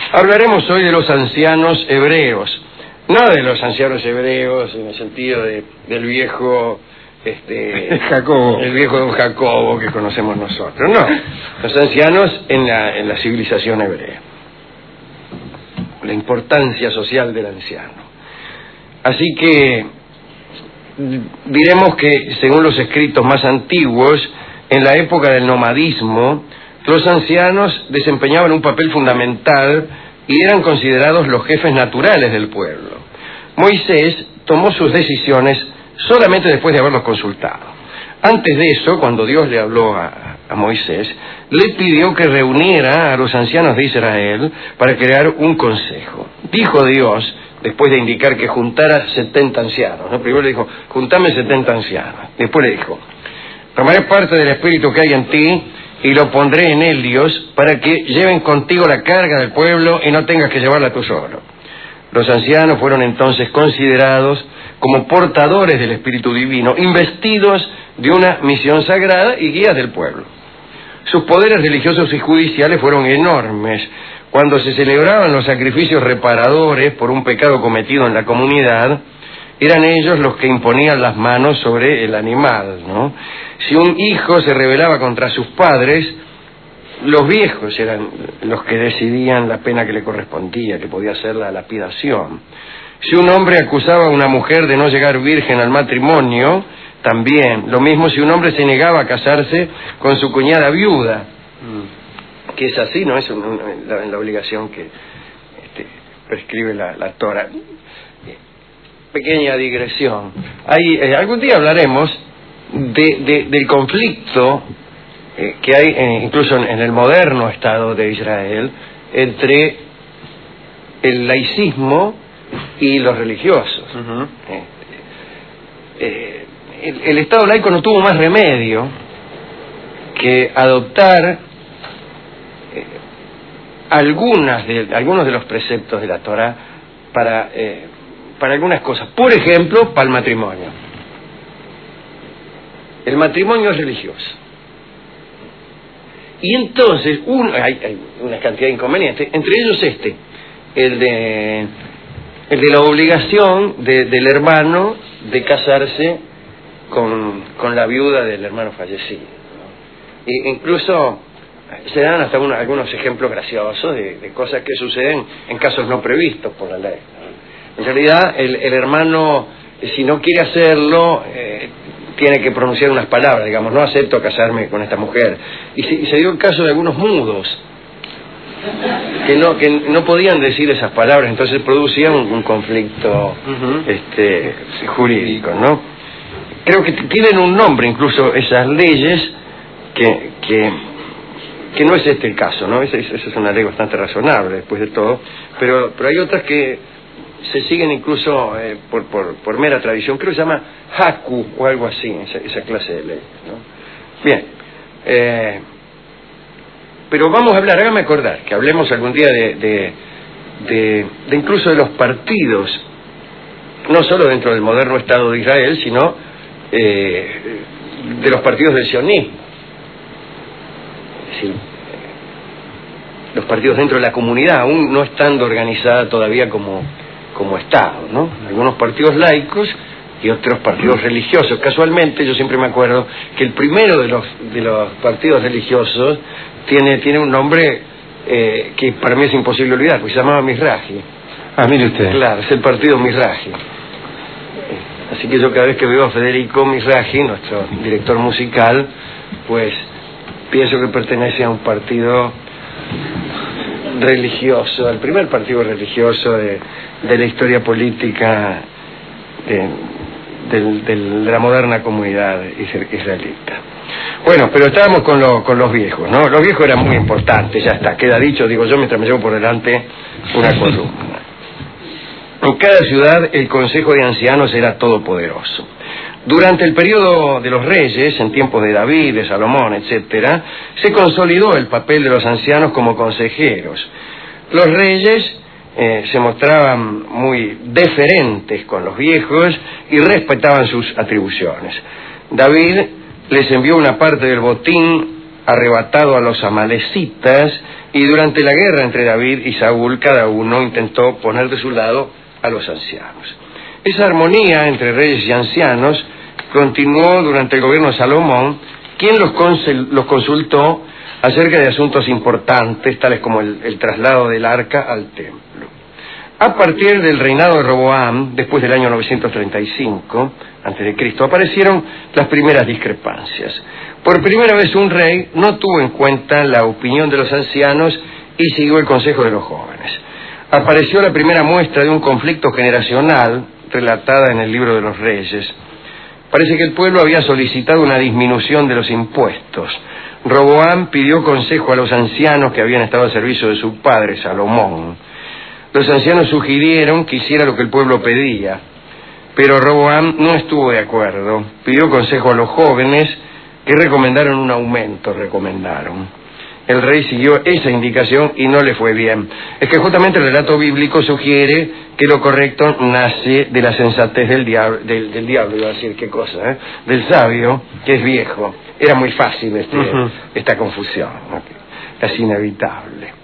Hablaremos hoy de los ancianos hebreos, no de los ancianos hebreos en el sentido del viejo Jacobo. el viejo don Jacobo que conocemos nosotros, no, los ancianos en la civilización hebrea, la importancia social del anciano. Así que diremos que según los escritos más antiguos, en la época del nomadismo, los ancianos desempeñaban un papel fundamental y eran considerados los jefes naturales del pueblo. Moisés tomó sus decisiones solamente después de haberlos consultado. Antes de eso, cuando Dios le habló a Moisés, le pidió que reuniera a los ancianos de Israel para crear un consejo. Dijo Dios, después de indicar que juntara 70 ancianos, ¿no? Primero le dijo, juntame 70 ancianos. Después le dijo, tomaré parte del espíritu que hay en ti y lo pondré en ellos para que lleven contigo la carga del pueblo y no tengas que llevarla tú solo. Los ancianos fueron entonces considerados como portadores del Espíritu Divino, investidos de una misión sagrada y guías del pueblo. Sus poderes religiosos y judiciales fueron enormes. Cuando se celebraban los sacrificios reparadores por un pecado cometido en la comunidad, eran ellos los que imponían las manos sobre el animal, ¿no? Si un hijo se rebelaba contra sus padres, los viejos eran los que decidían la pena que le correspondía, que podía ser la lapidación. Si un hombre acusaba a una mujer de no llegar virgen al matrimonio, también. Lo mismo si un hombre se negaba a casarse con su cuñada viuda, que es así, no es la obligación que prescribe la Torah. Pequeña digresión. Algún día hablaremos del conflicto que hay incluso en el moderno Estado de Israel entre el laicismo y los religiosos. Uh-huh. El Estado laico no tuvo más remedio que adoptar algunos de los preceptos de la Torah para algunas cosas. Por ejemplo, para el matrimonio. El matrimonio es religioso. Y entonces hay una cantidad de inconvenientes, entre ellos el de la obligación del hermano de casarse con la viuda del hermano fallecido, ¿no? E incluso se dan hasta algunos ejemplos graciosos de cosas que suceden en casos no previstos por la ley, ¿no? En realidad el hermano, si no quiere hacerlo, tiene que pronunciar unas palabras, digamos, no acepto casarme con esta mujer. Y se dio el caso de algunos mudos que no podían decir esas palabras, entonces producían un conflicto jurídico, ¿no? Creo que tienen un nombre incluso esas leyes que no es el caso, ¿no? Esa es una ley bastante razonable después de todo, pero hay otras que se siguen incluso por mera tradición. Creo que se llama Haku o algo así, esa clase de ley, ¿no? Bien, pero vamos a hablar, hágame acordar que hablemos algún día de incluso de los partidos, no solo dentro del moderno Estado de Israel, sino de los partidos del sionismo, es decir, los partidos dentro de la comunidad, aún no estando organizada todavía como Estado, ¿no? Algunos partidos laicos y otros partidos religiosos. Casualmente, yo siempre me acuerdo que el primero de los partidos religiosos tiene un nombre que para mí es imposible olvidar, porque se llamaba Mizrahi. Ah, mire usted. Claro, es el partido Mizrahi. Así que yo cada vez que veo a Federico Mizrahi, nuestro director musical, pues pienso que pertenece a un partido religioso, al primer partido religioso de la historia política de la moderna comunidad israelita. Bueno, pero estábamos con los viejos, ¿no? Los viejos eran muy importantes, ya está, queda dicho, digo yo, mientras me llevo por delante una columna. En cada ciudad el Consejo de Ancianos era todopoderoso. Durante el periodo de los reyes, en tiempos de David, de Salomón, etcétera, se consolidó el papel de los ancianos como consejeros. Los reyes se mostraban muy deferentes con los viejos y respetaban sus atribuciones. David les envió una parte del botín arrebatado a los amalecitas, y durante la guerra entre David y Saúl, cada uno intentó poner de su lado a los ancianos. Esa armonía entre reyes y ancianos continuó durante el gobierno de Salomón, quien los consultó acerca de asuntos importantes, tales como el traslado del arca al templo. A partir del reinado de Roboam, después del año 935 a.C., aparecieron las primeras discrepancias. Por primera vez un rey no tuvo en cuenta la opinión de los ancianos y siguió el consejo de los jóvenes. Apareció la primera muestra de un conflicto generacional relatada en el libro de los Reyes. Parece que el pueblo había solicitado una disminución de los impuestos. Roboam pidió consejo a los ancianos que habían estado al servicio de su padre, Salomón. Los ancianos sugirieron que hiciera lo que el pueblo pedía, pero Roboam no estuvo de acuerdo. Pidió consejo a los jóvenes, que recomendaron un aumento, El rey siguió esa indicación y no le fue bien. Es que justamente el relato bíblico sugiere que lo correcto nace de la sensatez del diablo, iba a decir, ¿qué cosa? Del sabio, que es viejo. Era muy fácil esta confusión, ¿no? Casi inevitable.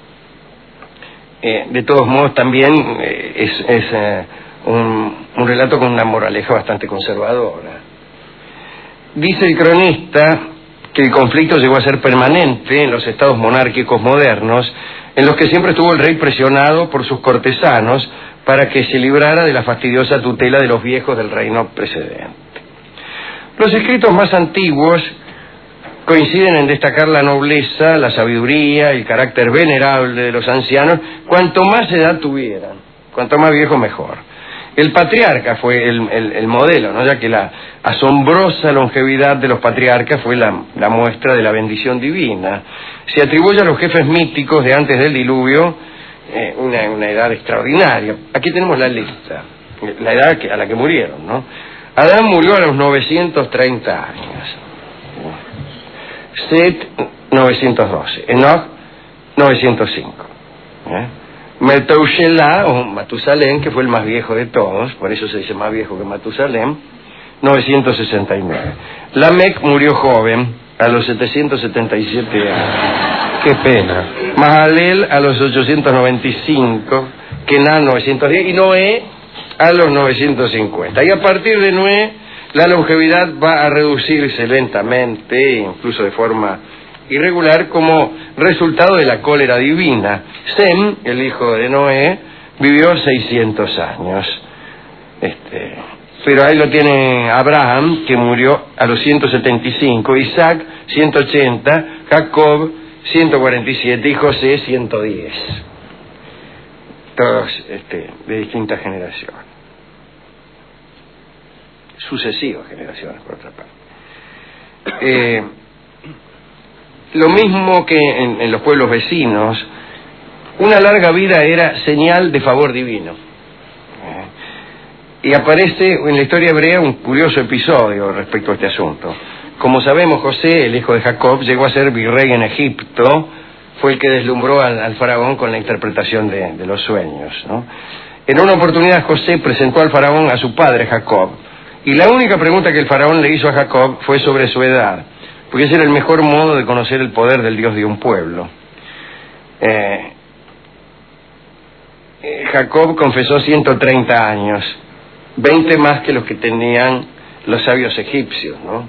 De todos modos, también es un relato con una moraleja bastante conservadora. Dice el cronista que el conflicto llegó a ser permanente en los estados monárquicos modernos, en los que siempre estuvo el rey presionado por sus cortesanos para que se librara de la fastidiosa tutela de los viejos del reino precedente. Los escritos más antiguos coinciden en destacar la nobleza, la sabiduría, el carácter venerable de los ancianos, cuanto más edad tuvieran, cuanto más viejo mejor. El patriarca fue el modelo, ¿no? Ya que la asombrosa longevidad de los patriarcas fue la muestra de la bendición divina. Se atribuye a los jefes míticos de antes del diluvio una edad extraordinaria. Aquí tenemos la lista, la edad a la que murieron, ¿no? Adán murió a los 930 años. Set, 912. Enoch, 905. Metushelá, o Matusalén, que fue el más viejo de todos, por eso se dice más viejo que Matusalén, 969. Lamec murió joven, a los 777 años. Qué pena. Mahalel a los 895, Kenan 910 y Noé a los 950. Y a partir de Noé, la longevidad va a reducirse lentamente, incluso de forma irregular, como resultado de la cólera divina. Sem, el hijo de Noé, vivió 600 años. Pero ahí lo tiene Abraham, que murió a los 175, Isaac 180, Jacob 147 y José 110. Todos de distintas generaciones. Sucesivas generaciones, por otra parte. Lo mismo que en los pueblos vecinos, una larga vida era señal de favor divino. Y aparece en la historia hebrea un curioso episodio respecto a este asunto. Como sabemos, José, el hijo de Jacob, llegó a ser virrey en Egipto, fue el que deslumbró al faraón con la interpretación de los sueños, ¿no? En una oportunidad José presentó al faraón a su padre Jacob, y la única pregunta que el faraón le hizo a Jacob fue sobre su edad, porque ese era el mejor modo de conocer el poder del Dios de un pueblo. Jacob confesó 130 años, 20 más que los que tenían los sabios egipcios, ¿no?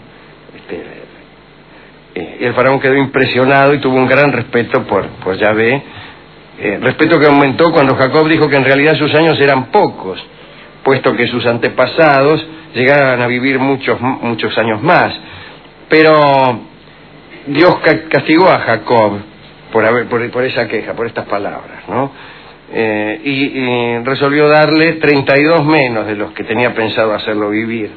Y el faraón quedó impresionado y tuvo un gran respeto por Yahvé, respeto que aumentó cuando Jacob dijo que en realidad sus años eran pocos, puesto que sus antepasados llegaban a vivir muchos años más. Pero Dios castigó a Jacob por esa queja, por estas palabras, ¿no? Y resolvió darle 32 menos de los que tenía pensado hacerlo vivir.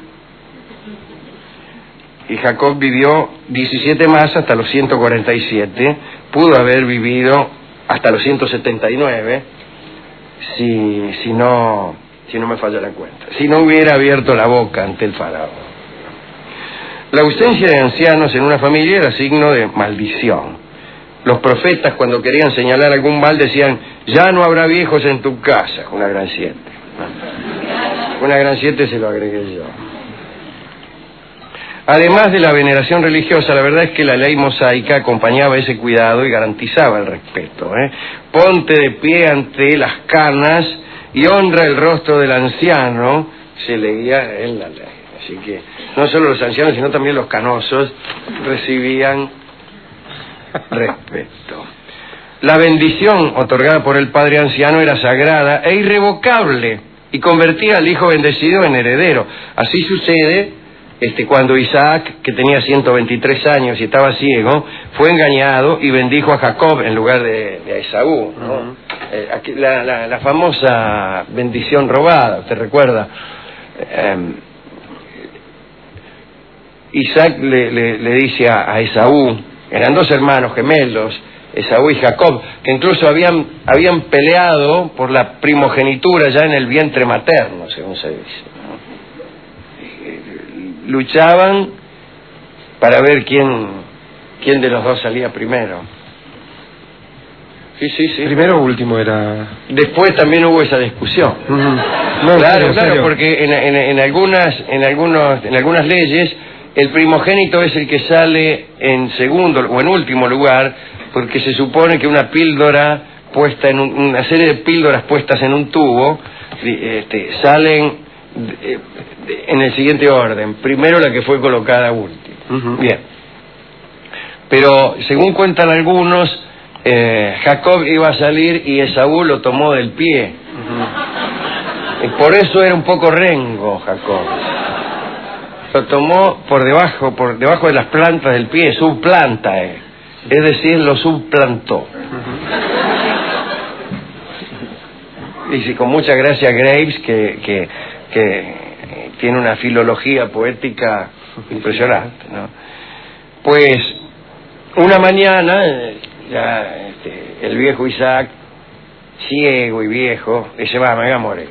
Y Jacob vivió 17 más hasta los 147, pudo haber vivido hasta los 179 si no me falla la cuenta, si no hubiera abierto la boca ante el faraón. La ausencia de ancianos en una familia era signo de maldición. Los profetas, cuando querían señalar algún mal, decían: ya no habrá viejos en tu casa. Una gran 7. Una gran 7 se lo agregué yo. Además de la veneración religiosa, la verdad es que la ley mosaica acompañaba ese cuidado y garantizaba el respeto. Ponte de pie ante las canas y honra el rostro del anciano, se leía en la ley. Así que no solo los ancianos, sino también los canosos recibían respeto. La bendición otorgada por el padre anciano era sagrada e irrevocable y convertía al hijo bendecido en heredero. Así sucede cuando Isaac, que tenía 123 años y estaba ciego, fue engañado y bendijo a Jacob en lugar de Esaú, ¿no? Aquí, la famosa bendición robada, ¿usted recuerda? Isaac le dice a Esaú, eran dos hermanos gemelos, Esaú y Jacob, que incluso habían peleado por la primogenitura ya en el vientre materno, según se dice, ¿no? Luchaban para ver quién de los dos salía primero. Sí. Primero o último era. Después también hubo esa discusión. No, claro, porque en algunas leyes el primogénito es el que sale en segundo o en último lugar, porque se supone que una píldora puesta en una serie de píldoras puestas en un tubo salen en el siguiente orden. Primero la que fue colocada último. Bien. Pero según cuentan algunos, Jacob iba a salir y Esaú lo tomó del pie. Y por eso era un poco rengo Jacob. Lo tomó por debajo de las plantas del pie, subplanta, es decir, lo suplantó. Dice con mucha gracia Graves que tiene una filología poética impresionante, ¿no? Pues una mañana ya el viejo Isaac, ciego y viejo, dice, me voy a morir.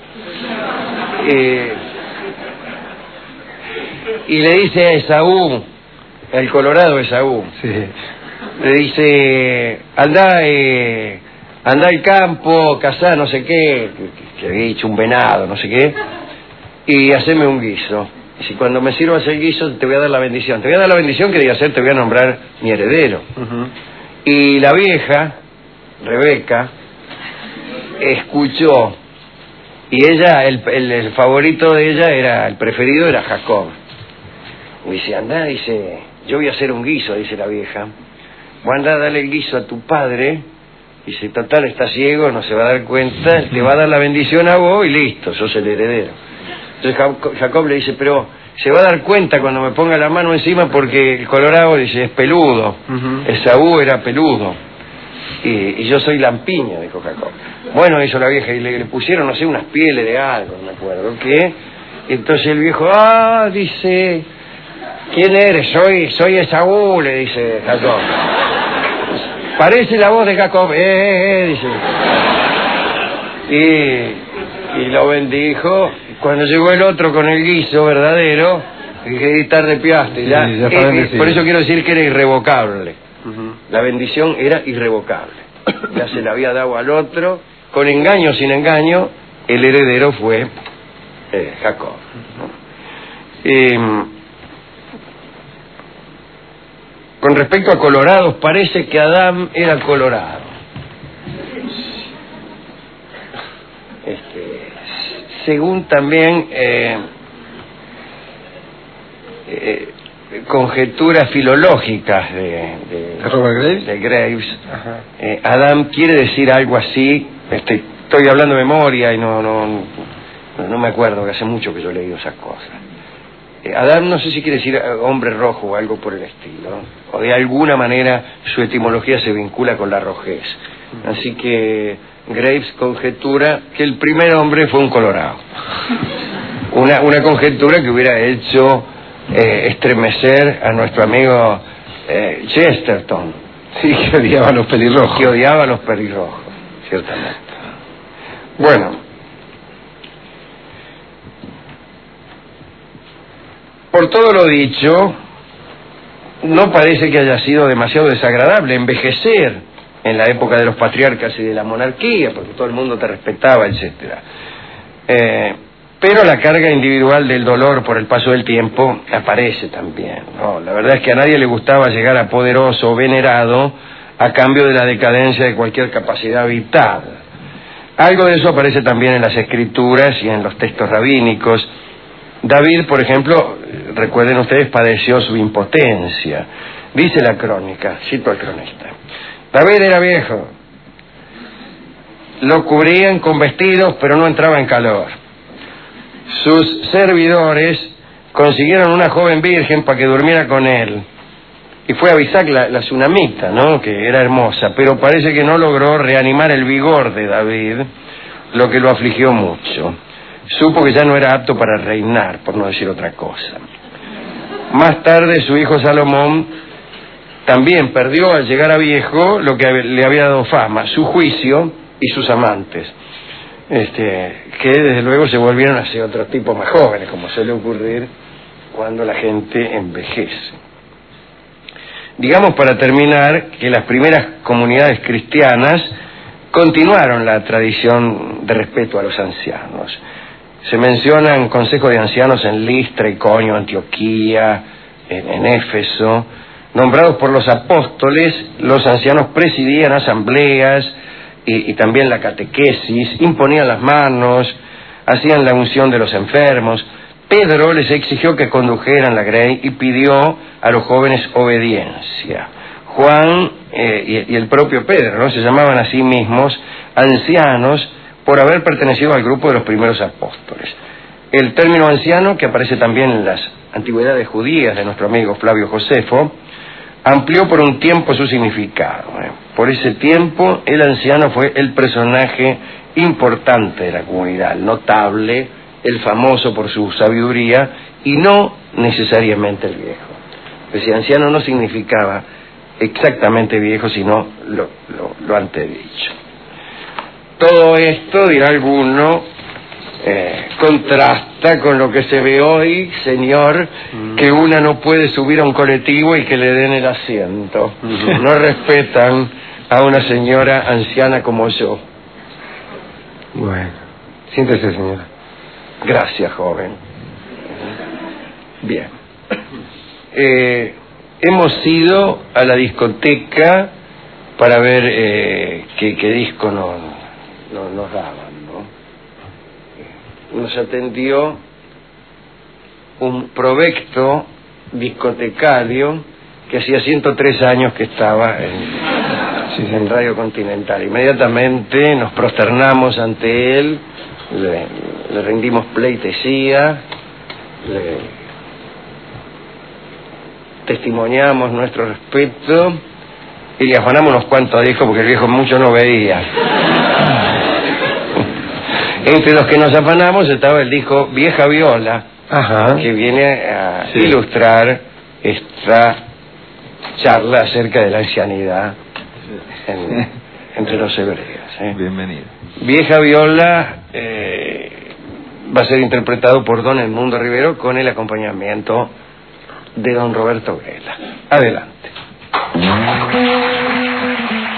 Y le dice a Esaú, el colorado Esaú, sí, le dice, anda al campo, cazá no sé qué, que había dicho un venado, no sé qué, y haceme un guiso. Y si cuando me sirvas el guiso te voy a dar la bendición. Te voy a dar la bendición que te voy a nombrar mi heredero. Y la vieja, Rebeca, escuchó, y ella, el favorito de ella el preferido era Jacob. Y dice, anda, dice, yo voy a hacer un guiso, dice la vieja. Voy a andar a darle el guiso a tu padre, y si total está ciego, no se va a dar cuenta, te va a dar la bendición a vos y listo, sos el heredero. Entonces Jacob le dice, pero se va a dar cuenta cuando me ponga la mano encima porque el colorado, dice, es peludo. Esaú era peludo. Y yo soy lampiño, dijo Jacob. Bueno, hizo la vieja y le pusieron, no sé, unas pieles de algo, no me acuerdo qué. Entonces el viejo, dice, ¿quién eres? Soy Esaú, le dice Jacob. Parece la voz de Jacob, dice. Y lo bendijo. Cuando llegó el otro con el guiso verdadero, dije, tarde piaste. Por eso quiero decir que era irrevocable. La bendición era irrevocable. Ya se la había dado al otro, con engaño o sin engaño, el heredero fue Jacob. Con respecto a colorados, parece que Adán era colorado. Según también conjeturas filológicas de Graves, Adán quiere decir algo así, estoy hablando de memoria y no me acuerdo, que hace mucho que yo he leído esas cosas. Adán no sé si quiere decir hombre rojo o algo por el estilo, o de alguna manera su etimología se vincula con la rojez. Así que Graves conjetura que el primer hombre fue un colorado. Una conjetura que hubiera hecho estremecer a nuestro amigo Chesterton. Sí, que odiaba a los pelirrojos. Que odiaba a los pelirrojos, ciertamente. Bueno, por todo lo dicho, no parece que haya sido demasiado desagradable envejecer en la época de los patriarcas y de la monarquía, porque todo el mundo te respetaba, etcétera. Pero la carga individual del dolor por el paso del tiempo aparece también, ¿no? La verdad es que a nadie le gustaba llegar a poderoso o venerado a cambio de la decadencia de cualquier capacidad vital. Algo de eso aparece también en las escrituras y en los textos rabínicos. David, por ejemplo, recuerden ustedes, padeció su impotencia. Dice la crónica, cito al cronista: David era viejo, lo cubrían con vestidos, pero no entraba en calor. Sus servidores consiguieron una joven virgen para que durmiera con él. Y fue a avisar la tsunamita, ¿no?, que era hermosa, pero parece que no logró reanimar el vigor de David, lo que lo afligió mucho. Supo que ya no era apto para reinar, por no decir otra cosa. Más tarde su hijo Salomón también perdió al llegar a viejo lo que le había dado fama, su juicio y sus amantes, que desde luego se volvieron hacia otro tipo más jóvenes, como suele ocurrir cuando la gente envejece. Digamos, para terminar, que las primeras comunidades cristianas continuaron la tradición de respeto a los ancianos. Se mencionan consejos de ancianos en Listra, Iconio, Antioquía, en Éfeso. Nombrados por los apóstoles, los ancianos presidían asambleas y también la catequesis, imponían las manos, hacían la unción de los enfermos. Pedro les exigió que condujeran la grey y pidió a los jóvenes obediencia. Juan y el propio Pedro, ¿no?, se llamaban a sí mismos ancianos por haber pertenecido al grupo de los primeros apóstoles. El término anciano, que aparece también en las antigüedades judías de nuestro amigo Flavio Josefo, amplió por un tiempo su significado. Por ese tiempo, el anciano fue el personaje importante de la comunidad, el notable, el famoso por su sabiduría, y no necesariamente el viejo. Ese anciano no significaba exactamente viejo, sino lo antedicho. Todo esto, dirá alguno, contrasta con lo que se ve hoy, señor, que una no puede subir a un colectivo y que le den el asiento. No respetan a una señora anciana como yo. Bueno, siéntese, señora. Gracias, joven. Bien. Hemos ido a la discoteca para ver qué disco nos daban, ¿no? Nos atendió un provecto discotecario que hacía 103 años que estaba en Radio Continental. Inmediatamente nos prosternamos ante él, le rendimos pleitesía, le testimoniamos nuestro respeto y le afanamos unos cuantos discos porque el viejo mucho no veía. Entre los que nos afanamos estaba el disco Vieja Viola, que viene a ilustrar esta charla acerca de la ancianidad entre los hebreos. Bienvenido. Vieja Viola va a ser interpretado por don Edmundo Rivero con el acompañamiento de don Roberto Grela. Adelante.